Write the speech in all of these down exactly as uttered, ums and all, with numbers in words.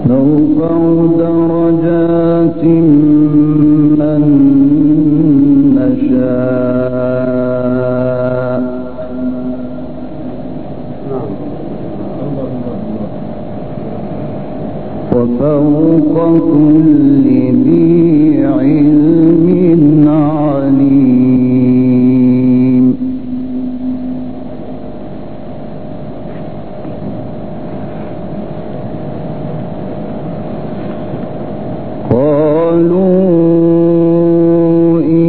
نرفع درجات من نشاء وفوق كل ذي علم عليم. قالوا إن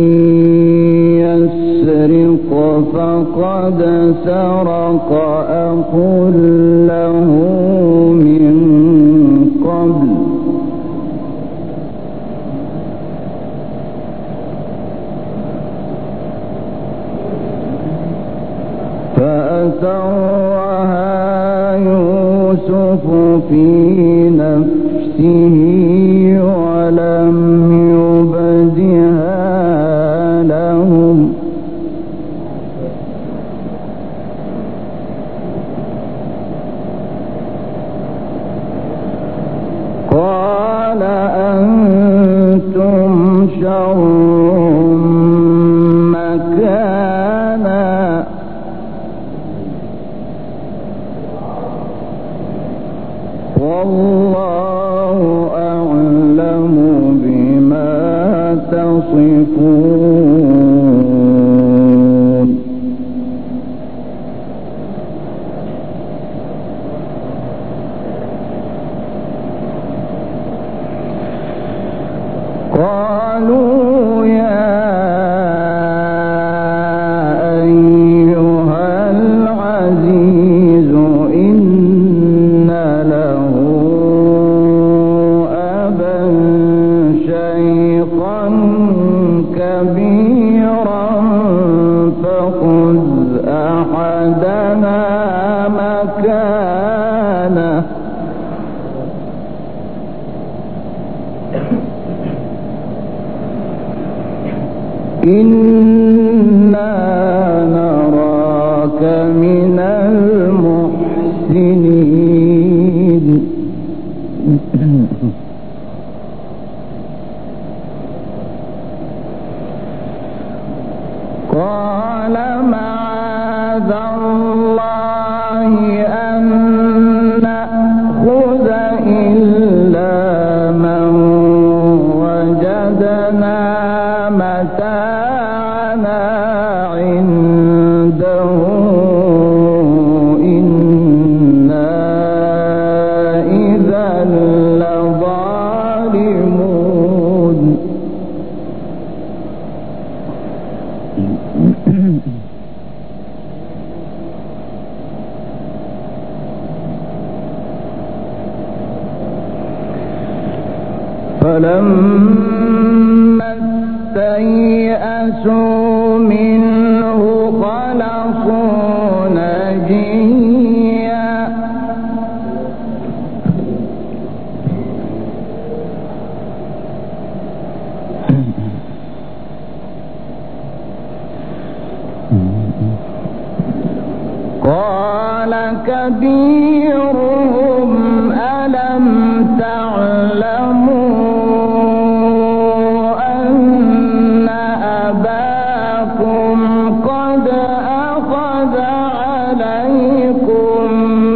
يسرق فقد سرق أخ له من قبل فأسرها يوسف في نفسه ولم يبدها لهم قال أنتم شر مكانا والله أعلم بما تصفون. قالوا يا أيها العزيز إن له أبا شيخا كبيرا فخذ أحدنا مكانه إنا نراك من المحسنين. قال معاذ الله أن نأخذ إلا من وجدنا متاعنا عنده إنا إذا لظالمون. فلما استيئسوا منه خلصوا نجيا قال كبيرهم ألم تعلموا أن أباكم قد أخذ عليكم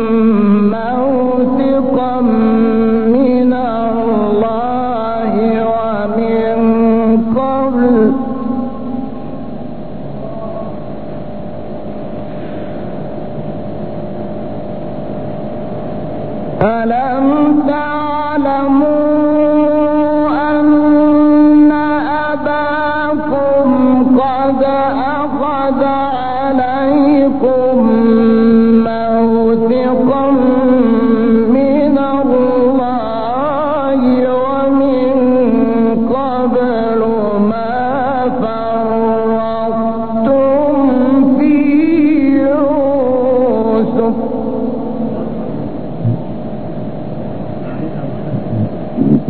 موثقا من الله ومن قبل ألم تعلموا أن أباكم قد أخذ عليكم موثقا من الله ومن قبل ما فرطتم في يوسف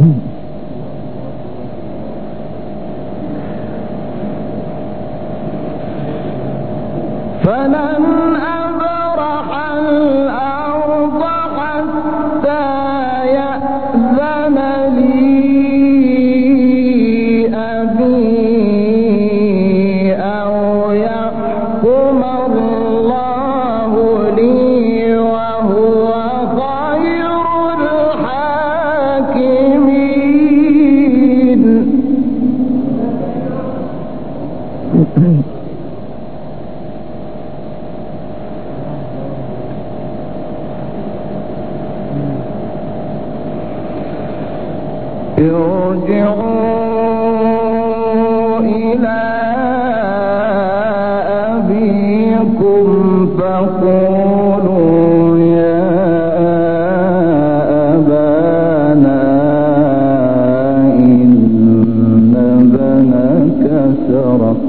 ارجعوا إلى أبيكم فقولوا يا أبانا إن ابنك سرق.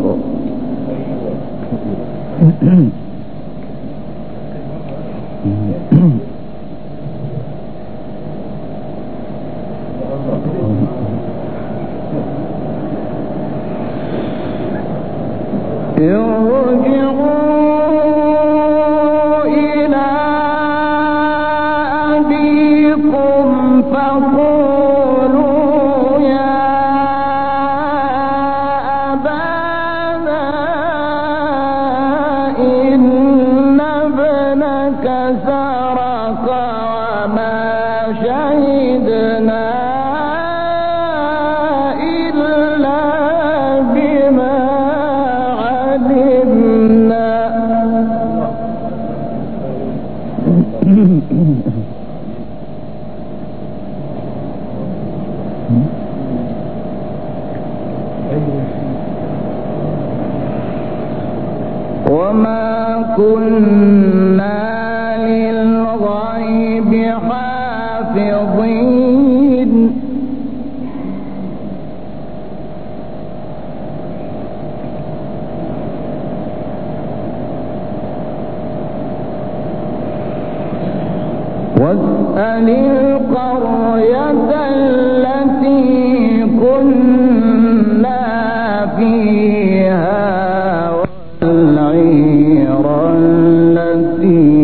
ارجعوا إلى أبيكم فقولوا يا أبانا إن ابنك سرق وما شهدنا وما كنا للغيب حافظين واسأل القرية التي كنا فيها والعير التي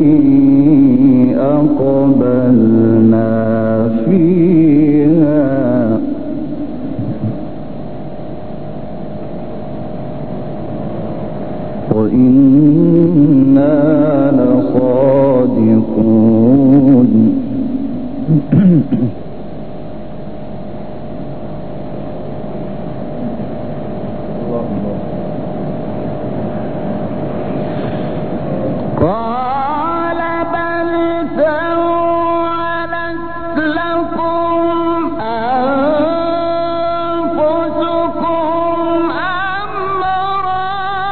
أقبلنا فيها وإنا لصادقون. قال بل سولت لكم أنفسكم أمرا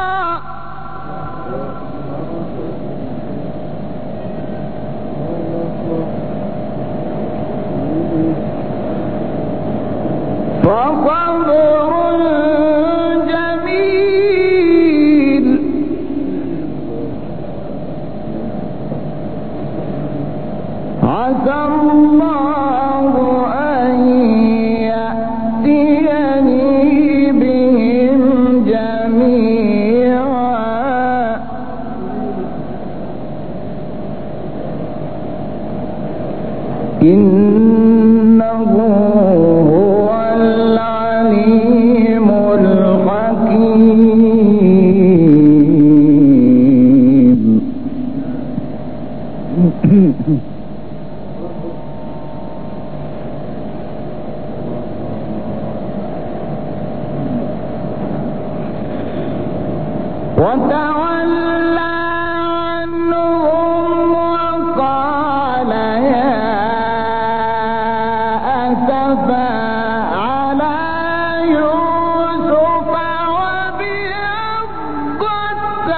فصبر جميل عسى الله أن يأتيني بهم جميعا إنه هو العليم الحكيم. وتولى عنهم وقال يا أسفا على يوسف وابيضت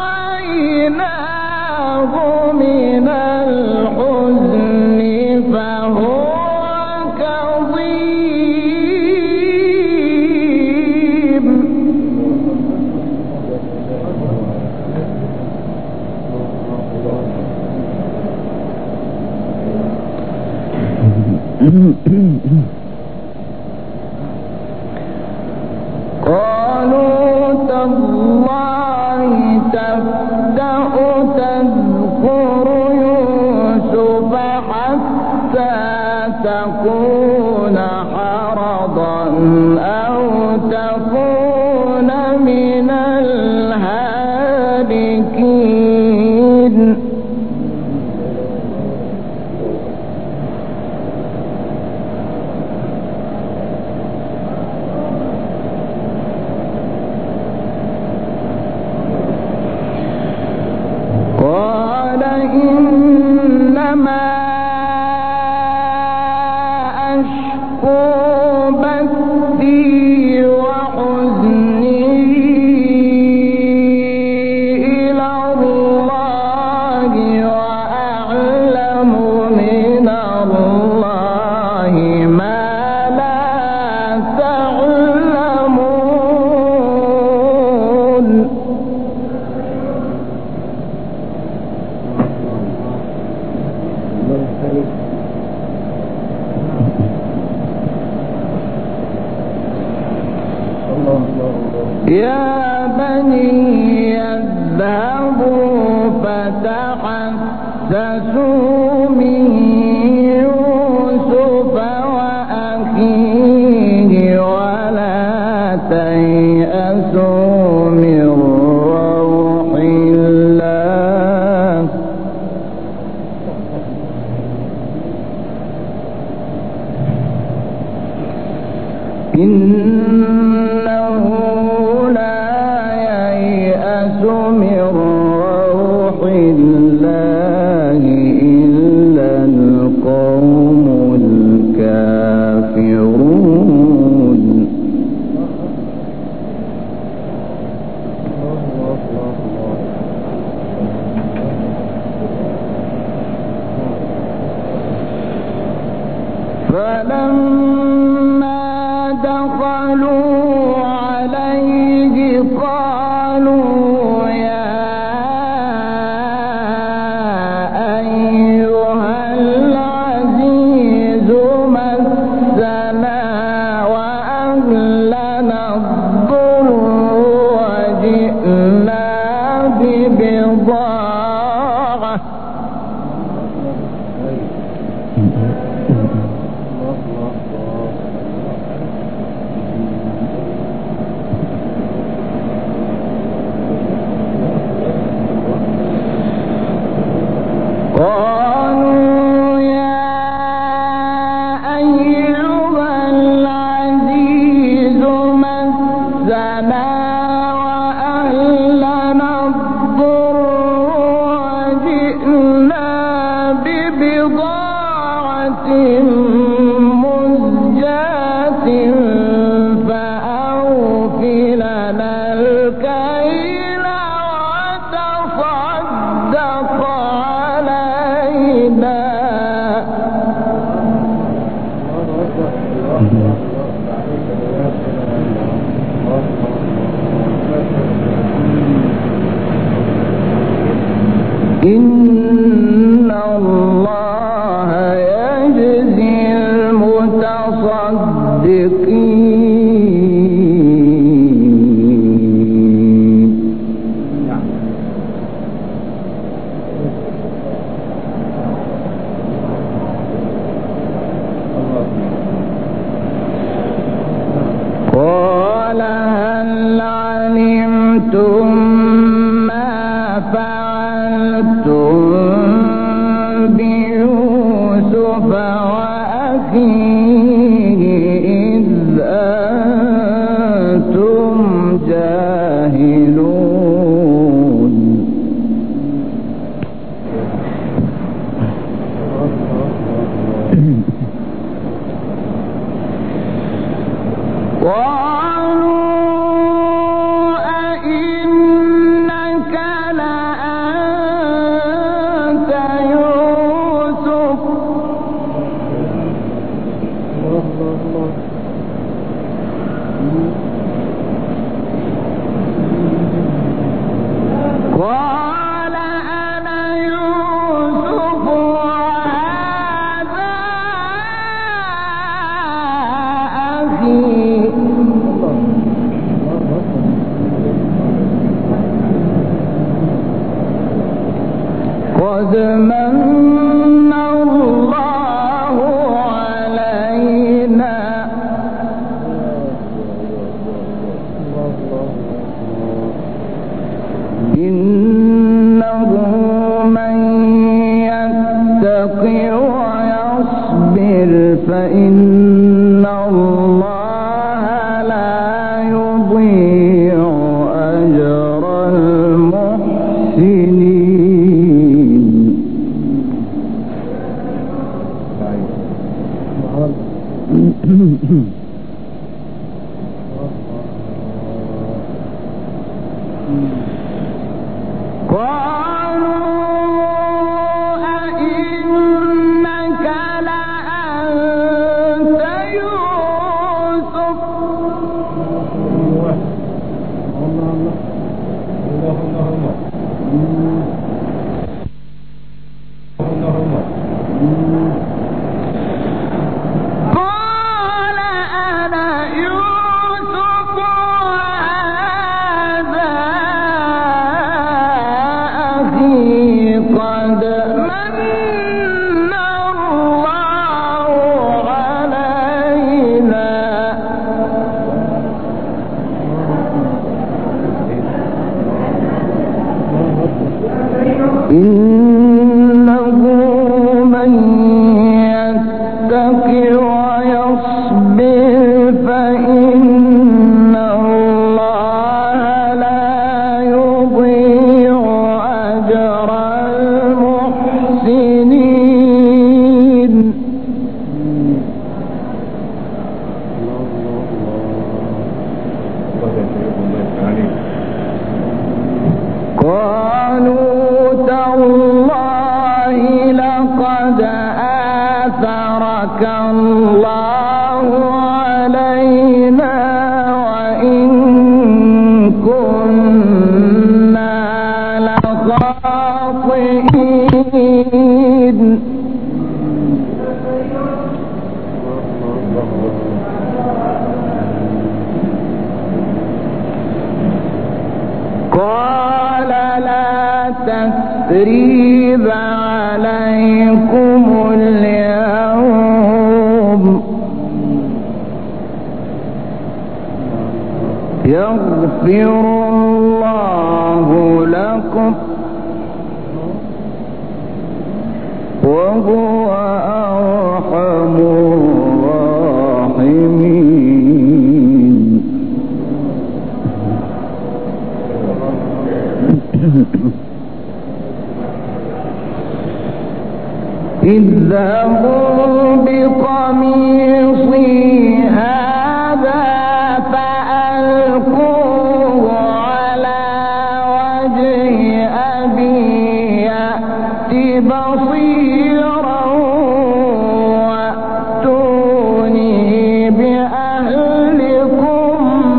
عيناه من الحزن فهو كظيم. قالوا تالله تفتأ تذكر يوسف حتى تكون حرضا أو تكون من الهالكين. قال إنما يا بني اذهبوا فتحسسوا من يوسف وأخيه ولا تيأسوا من روح الله إنه لا ييأس من روح الله إلا القوم الكافرون. فلما دخلوا عليه قالوا يا أيها العزيز مسنا وأهلنا الضر وجئنا ببضاعة قالوا يا أيها العزيز مسنا وأهلنا الضر وجئنا ببضاعة مزجاة فأوف لنا الكيل وتصدق علينا إن الله يجزي المتصدقين. قال هل علمتم ما فعلتم بيوسف وأخيه إذ أنتم جاهلون. قالوا أئنك لأنت يوسف قال أنا يوسف وهذا أخي قد من الله علينا إنه من يتق ويصبر فإن الله لا يضيع أجر المحسنين. قالوا أئنك لأنت يوسف قال لقد آثرك الله علينا وإن كنا لخاطئين قال لا تثريب عليكم اليوم يغفر الله لكم وهو أرحم الراحمين. اذهبوا بقميصي هذا فألقوه على وجه أبي يأت بصيرا وأتوني بأهلكم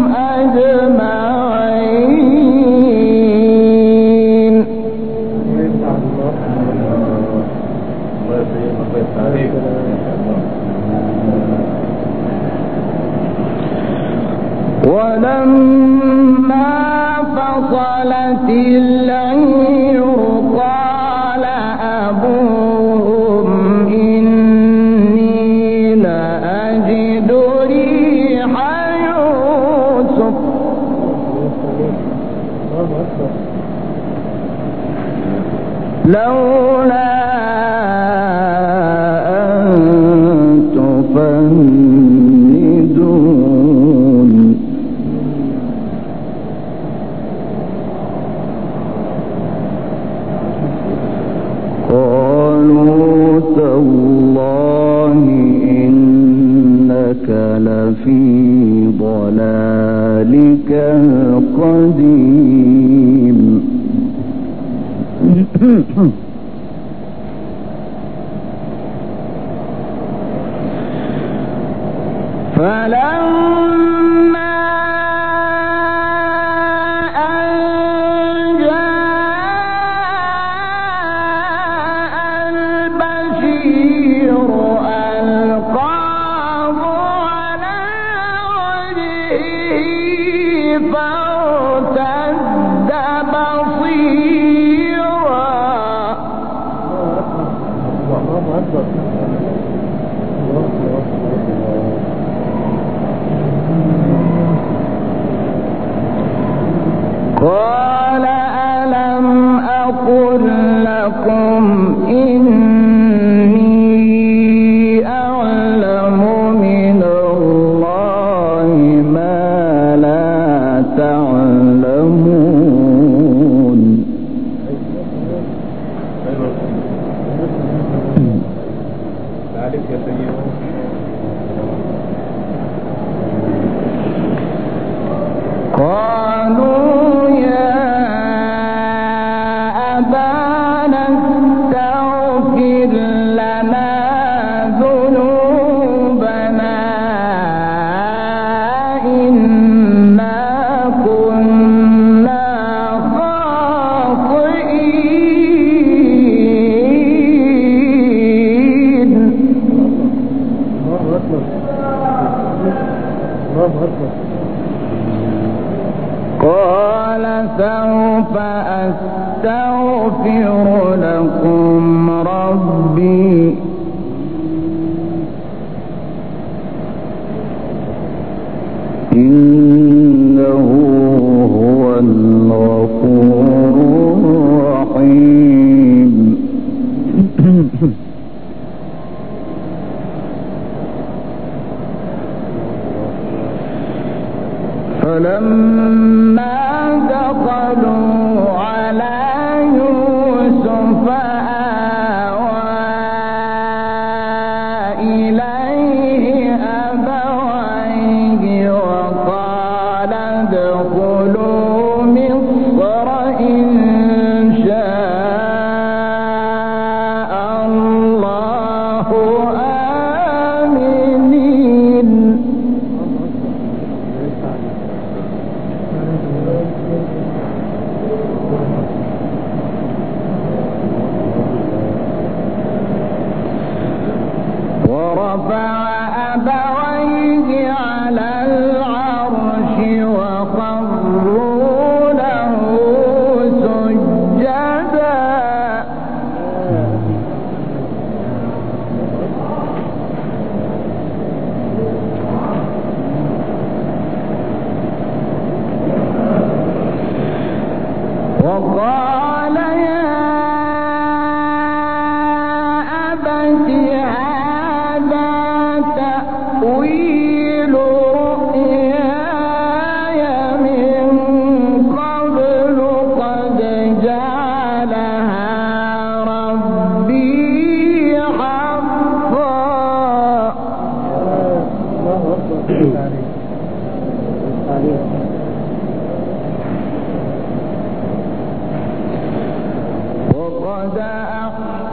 أجمعين. ولما فصلت العير قال أبوهم إني لأجد ريح يوسف لولا أن تفندون قالوا تالله إنك لفي ضلالك القديم. فلما أن جاء البشير ألقاه على وجهه فارتد بصيرا قال ألم أقل لكم إني أعلم من الله ما لا تعلمون. قالوا يا أبانا استغفر لنا ذنوبنا إنا كنا خاطئين. قال سوف أستغفر لكم ربي إنه هو الغفور الرحيم. فلما دخلوا على يوسف آوى إليه أبويه وقال ادخلوا مصر إن شاء الله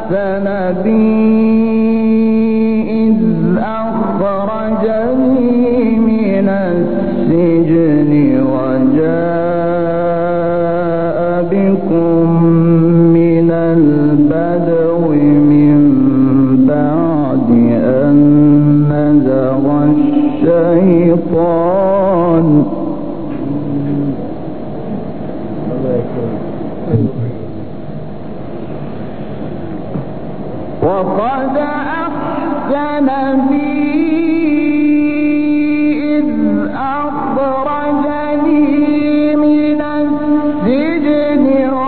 أحسن بي إذ أخرجني من السجن وجاء بكم من البدو من بعد أن نزغ الشيطان وقد أحسن بي إذ أخرجني من السجن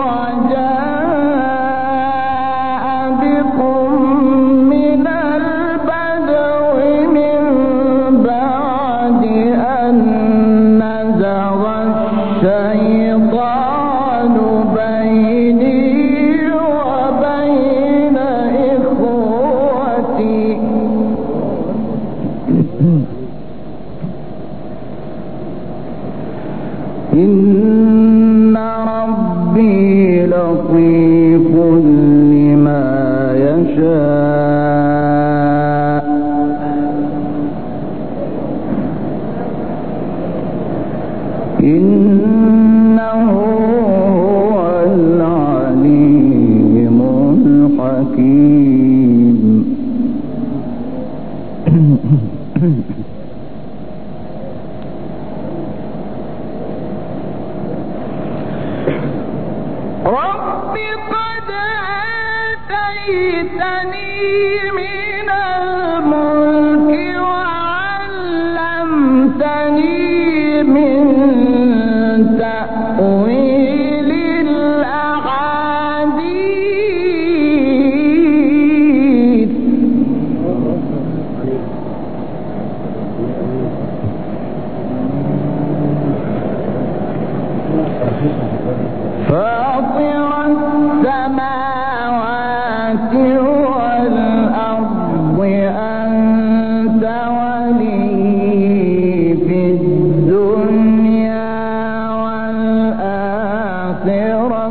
وجاء بكم من البدو من بعد أن نزغ الشيطان بيني وبين إخوتي إن ربي لطيف لما يشاء إنه هو العليم الحكيم. رب قد آتيتني من الملك وعلمتني من تأويل الأحاديث فاطر السماوات والأرض أنت ولي في الدنيا والآخرة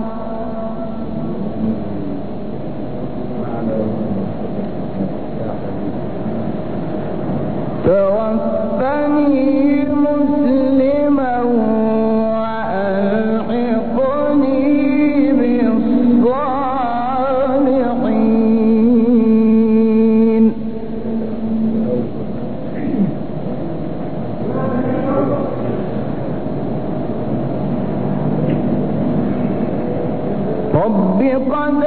توفني مسلما رب قد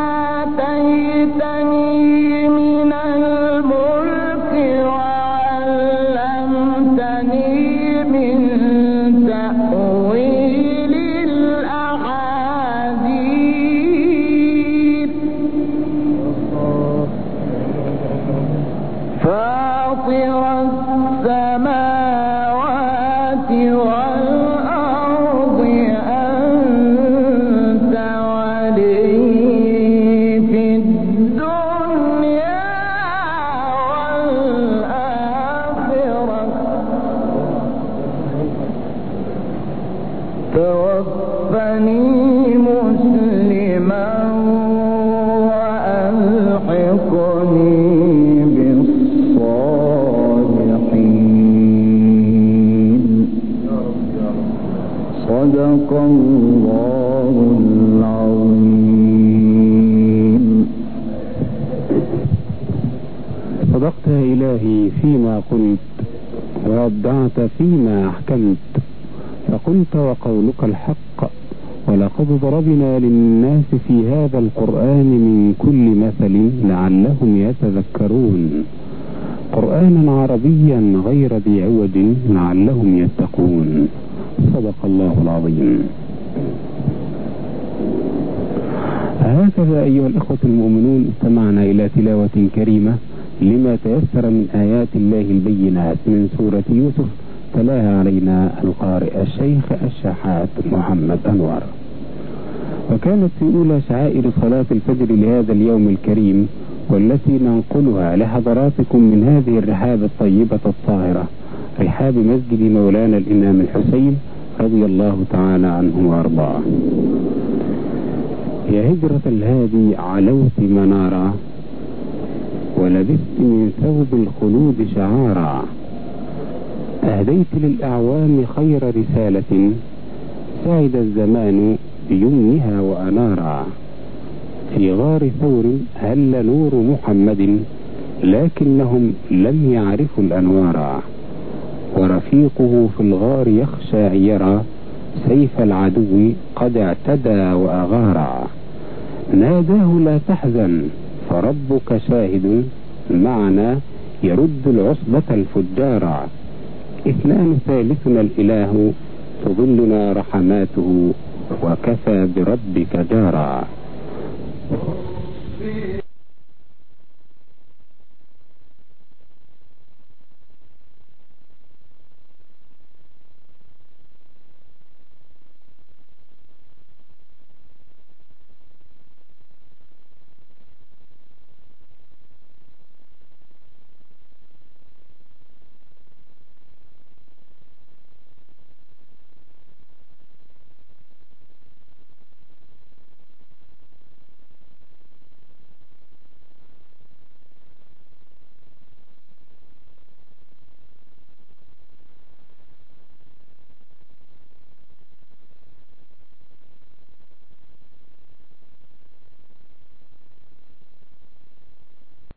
آتيتني من الملك وعلمتني من تأويل الأحاديث فاطر السماوات والأرض أنت في الدنيا والآخرة توفني مسلما وألحقني بالصالحين. صدق الله العظيم. صدقت إلهي فيما قلت وأبدعت فيما أحكمت، فقلت وقولك الحق. ولقد ضربنا للناس في هذا القرآن من كل مثل لعلهم يتذكرون، قرآنا عربيا غير ذي عوج لعلهم يتقون. صدق الله العظيم. هكذا أيها الإخوة المؤمنون استمعنا إلى تلاوة كريمة لما تيسر من آيات الله البينات من سورة يوسف، تلاها علينا القارئ الشيخ الشحات محمد أنور. وكانت في أولى شعائر صلاة الفجر لهذا اليوم الكريم، والتي ننقلها لحضراتكم من هذه الرحاب الطيبة الطاهرة، رحاب مسجد مولانا الإمام الحسين رضي الله تعالى عنه وأرضاه. يا هجرة الهادي علوت منارا، ولبست من ثوب الخلود شعارا. أهديت للأعوام خير رسالة، سعد الزمان بيمنها وأنارا. في غار ثور هل نور محمد، لكنهم لم يعرفوا الأنوار. ورفيقه في الغار يخشى يرى، سيف العدو قد اعتدى وأغارا. ناداه لا تحزن فربك شاهد، معنا يرد العصبة الفجارا. اثنان ثالثنا الإله، تظلنا رحماته، وكفى بربك جارا.